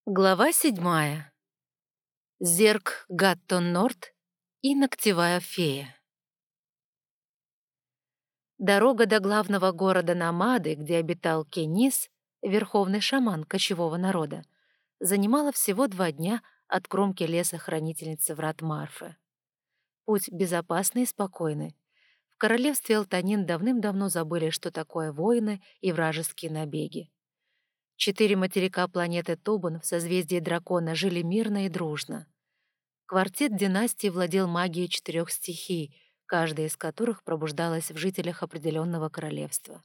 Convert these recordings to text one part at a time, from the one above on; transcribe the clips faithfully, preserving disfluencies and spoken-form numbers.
Глава седьмая. Зерк Гаттон Норт и ногтевая фея. Дорога до главного города Намады, где обитал Кенис, верховный шаман кочевого народа, занимала всего два дня от кромки леса хранительницы врат Марфы. Путь безопасный и спокойный. В королевстве Элтанин давным-давно забыли, что такое войны и вражеские набеги. Четыре материка планеты Тубан в созвездии Дракона жили мирно и дружно. Квартет династии владел магией четырех стихий, каждая из которых пробуждалась в жителях определенного королевства.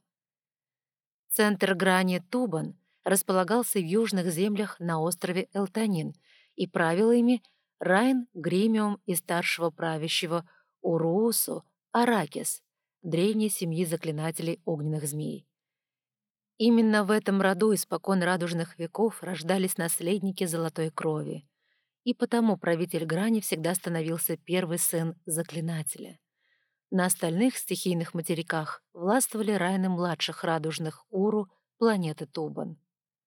Центр грани Тубан располагался в южных землях на острове Элтанин, и правил ими Райн Гримиум из старшего правящего Уруусу Аракис, древней семьи заклинателей огненных змей. Именно в этом роду испокон радужных веков рождались наследники золотой крови, и потому правитель грани всегда становился первый сын заклинателя. На остальных стихийных материках властвовали райны младших радужных Уру планеты Тубан.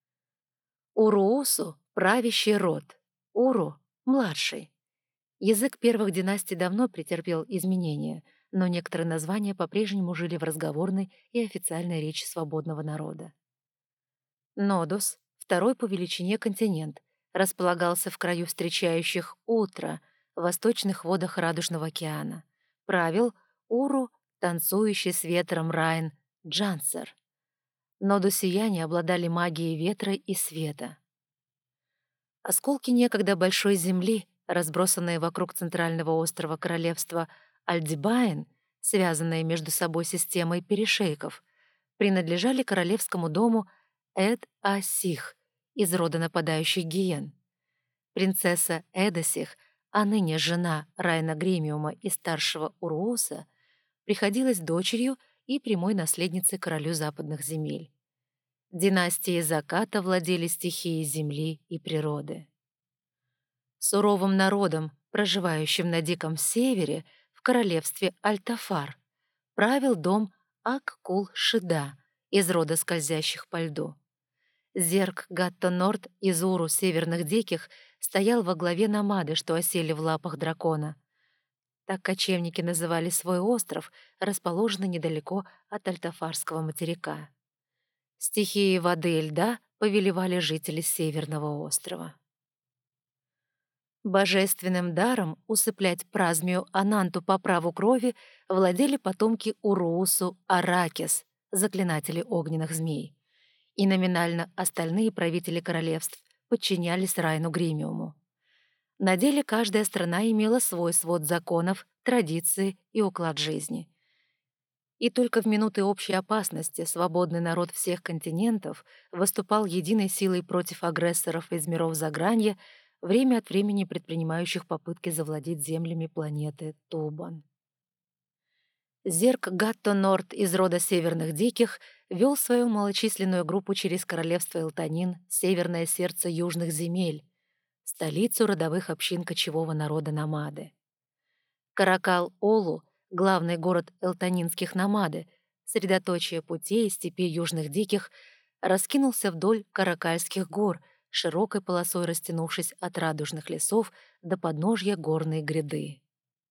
Уруусу — правящий род, Уру — младший. Язык первых династий давно претерпел изменения, но некоторые названия по-прежнему жили в разговорной и официальной речи свободного народа. Нодус, второй по величине континент, располагался в краю встречающих утро в восточных водах Радужного океана. Правил Уру, танцующий с ветром Райн Джансер. Нодусияне обладали магией ветра и света. Осколки некогда большой земли, разбросанные вокруг центрального острова королевства Альдибаен, связанные между собой системой перешейков, принадлежали королевскому дому Эд-Асих из рода нападающих гиен. Принцесса Эдосих, а ныне жена Райна Гримиума и старшего Урууса, приходилась дочерью и прямой наследницей королю западных земель. Династии Заката владели стихией земли и природы. Суровым народом, проживающим на Диком Севере, в королевстве Альтафар, правил дом Ак-Кул-Шида из рода скользящих по льду. Зерк Гатто-Норт из Уру Северных Диких стоял во главе намады, что осели в лапах дракона. Так кочевники называли свой остров, расположенный недалеко от Альтафарского материка. Стихии воды и льда повелевали жители Северного острова. Божественным даром усыплять празмию Ананту по праву крови владели потомки Уруусу Аракис, заклинатели огненных змей. И номинально остальные правители королевств подчинялись Райну Гримиуму. На деле каждая страна имела свой свод законов, традиции и уклад жизни. И только в минуты общей опасности свободный народ всех континентов выступал единой силой против агрессоров из миров загранья, время от времени предпринимающих попытки завладеть землями планеты Тубан. Зерк Гатто-Норт из рода Северных Диких вел свою малочисленную группу через королевство Элтанин, северное сердце южных земель, столицу родовых общин кочевого народа Намады. Каракал-Олу, главный город элтанинских Намады, средоточие путей и степей южных диких, раскинулся вдоль Каракальских гор, широкой полосой растянувшись от радужных лесов до подножья горной гряды.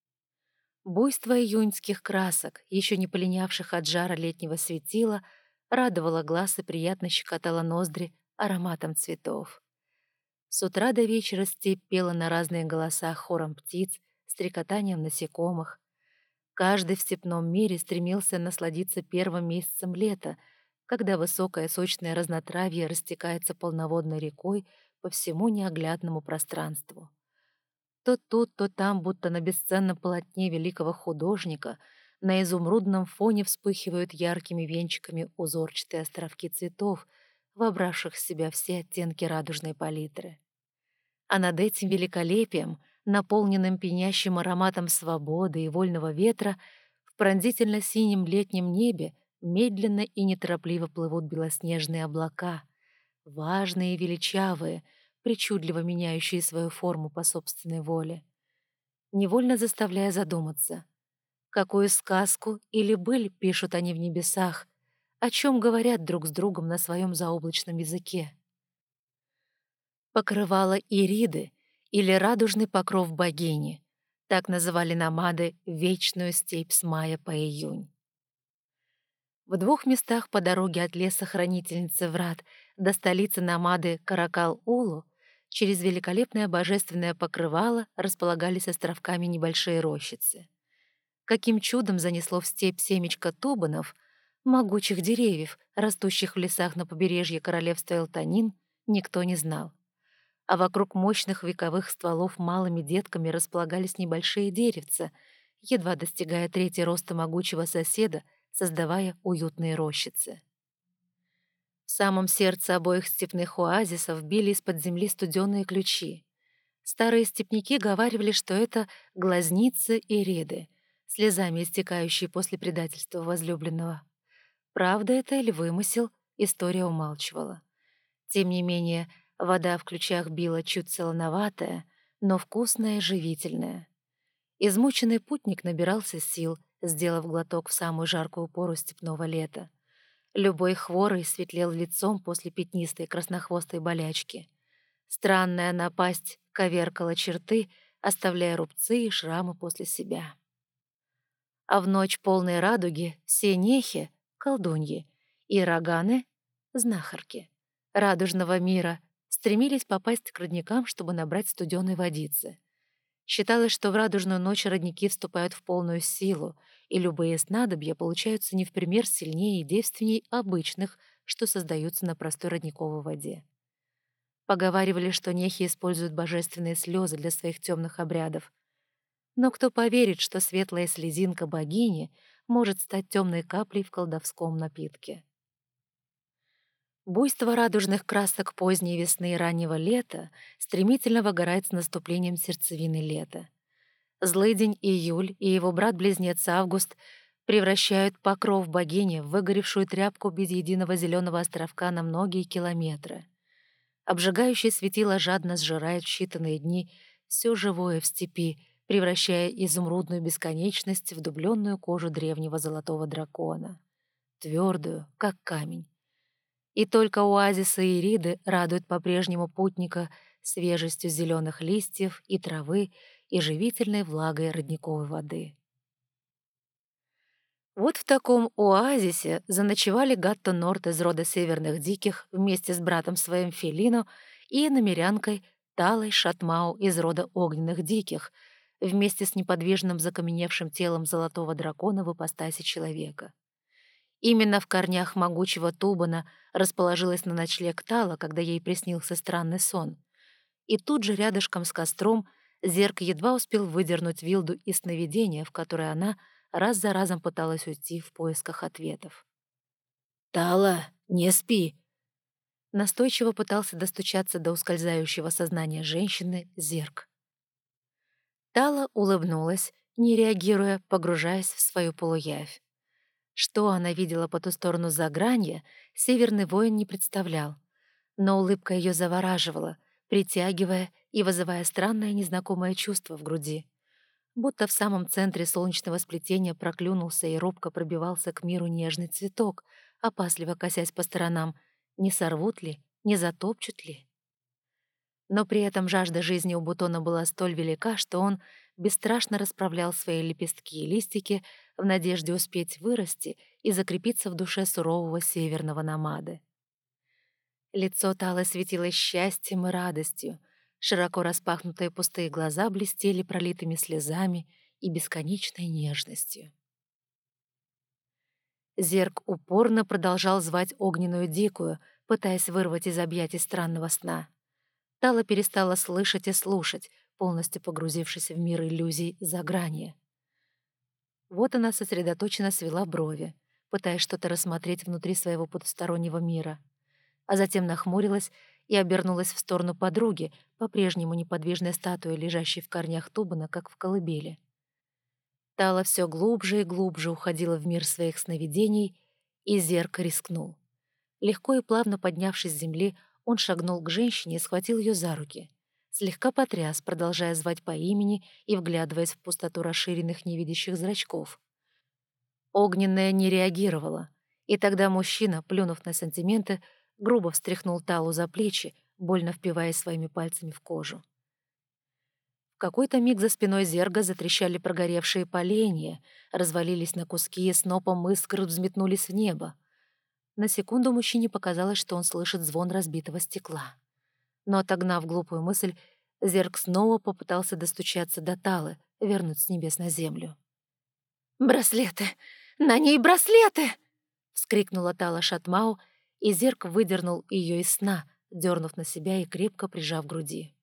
Буйство июньских красок, еще не полинявших от жара летнего светила, радовало глаз и приятно щекотало ноздри ароматом цветов. С утра до вечера степь пела на разные голоса хором птиц, стрекотанием насекомых. Каждый в степном мире стремился насладиться первым месяцем лета, когда высокое сочное разнотравье растекается полноводной рекой по всему неоглядному пространству. То тут, то там, будто на бесценном полотне великого художника, на изумрудном фоне вспыхивают яркими венчиками узорчатые островки цветов, вобравших в себя все оттенки радужной палитры. А над этим великолепием, наполненным пьянящим ароматом свободы и вольного ветра, в пронзительно-синем летнем небе медленно и неторопливо плывут белоснежные облака, важные и величавые, причудливо меняющие свою форму по собственной воле, невольно заставляя задуматься, какую сказку или быль пишут они в небесах, о чем говорят друг с другом на своем заоблачном языке. Покрывало Ириды или радужный покров богини. Так называли намады вечную степь с мая по июнь. В двух местах по дороге от леса Хранительницы Врат до столицы намады Каракал-Улу через великолепное божественное покрывало располагались островками небольшие рощицы. Каким чудом занесло в степь семечко тубанов, могучих деревьев, растущих в лесах на побережье королевства Элтанин, никто не знал. А вокруг мощных вековых стволов малыми детками располагались небольшие деревца, едва достигая трети роста могучего соседа, создавая уютные рощицы. В самом сердце обоих степных оазисов били из-под земли студеные ключи. Старые степняки говаривали, что это глазницы Ириды, слезами истекающие после предательства возлюбленного. Правда это или вымысел, история умалчивала. Тем не менее, вода в ключах била чуть солоноватая, но вкусная и живительная. Измученный путник набирался сил, сделав глоток в самую жаркую пору степного лета. Любой хворый светлел лицом после пятнистой краснохвостой болячки. Странная напасть коверкала черты, оставляя рубцы и шрамы после себя. А в ночь полной радуги все нехи — колдуньи, и роганы — знахарки радужного мира стремились попасть к родникам, чтобы набрать студеной водицы. Считалось, что в радужную ночь родники вступают в полную силу, и любые снадобья получаются не в пример сильнее и девственней обычных, что создаются на простой родниковой воде. Поговаривали, что нехи используют божественные слезы для своих темных обрядов. Но кто поверит, что светлая слезинка богини может стать темной каплей в колдовском напитке? Буйство радужных красок поздней весны и раннего лета стремительно выгорает с наступлением сердцевины лета. Злыдень июль и его брат-близнец Август превращают покров богини в выгоревшую тряпку без единого зеленого островка на многие километры. Обжигающее светило жадно сжирает в считанные дни все живое в степи, превращая изумрудную бесконечность в дубленную кожу древнего золотого дракона, твердую, как камень. И только оазисы Ириды радуют по-прежнему путника свежестью зеленых листьев и травы и живительной влагой родниковой воды. Вот в таком оазисе заночевали Гатто Норт из рода северных диких вместе с братом своим Фелино и намерянкой Талой Шатмау из рода огненных диких, вместе с неподвижным закаменевшим телом золотого дракона в ипостаси человека. Именно в корнях могучего тубана расположилась на ночлег Тала, когда ей приснился странный сон. И тут же рядышком с костром Зерк едва успел выдернуть Вилду из сновидения, в которое она раз за разом пыталась уйти в поисках ответов. «Тала, не спи!» Настойчиво пытался достучаться до ускользающего сознания женщины Зерк. Тала улыбнулась, не реагируя, погружаясь в свою полуявь. Что она видела по ту сторону загранья, северный воин не представлял. Но улыбка ее завораживала, притягивая и вызывая странное незнакомое чувство в груди. Будто в самом центре солнечного сплетения проклюнулся и робко пробивался к миру нежный цветок, опасливо косясь по сторонам, не сорвут ли, не затопчут ли. Но при этом жажда жизни у бутона была столь велика, что он бесстрашно расправлял свои лепестки и листики в надежде успеть вырасти и закрепиться в душе сурового северного намады. Лицо Талы светилось счастьем и радостью, широко распахнутые пустые глаза блестели пролитыми слезами и бесконечной нежностью. Зерк упорно продолжал звать огненную дикую, пытаясь вырвать из объятий странного сна. Тала перестала слышать и слушать, полностью погрузившись в мир иллюзий загранья. Вот она сосредоточенно свела брови, пытаясь что-то рассмотреть внутри своего потустороннего мира, а затем нахмурилась и обернулась в сторону подруги, по-прежнему неподвижная статуя, лежащей в корнях тубана, как в колыбели. Тала все глубже и глубже уходила в мир своих сновидений, и Зерк рискнул. Легко и плавно поднявшись с земли, он шагнул к женщине и схватил ее за руки. Слегка потряс, продолжая звать по имени и вглядываясь в пустоту расширенных невидящих зрачков. Огненная не реагировала, и тогда мужчина, плюнув на сантименты, грубо встряхнул Талу за плечи, больно впиваясь своими пальцами в кожу. В какой-то миг за спиной Зерга затрещали прогоревшие поленья, развалились на куски, снопом искр взметнулись в небо. На секунду мужчине показалось, что он слышит звон разбитого стекла. Но, отогнав глупую мысль, Зерг снова попытался достучаться до Талы, вернуть с небес на землю. «Браслеты! На ней браслеты!» — вскрикнула Тала Шатмау, и Зерг выдернул ее из сна, дернув на себя и крепко прижав к груди.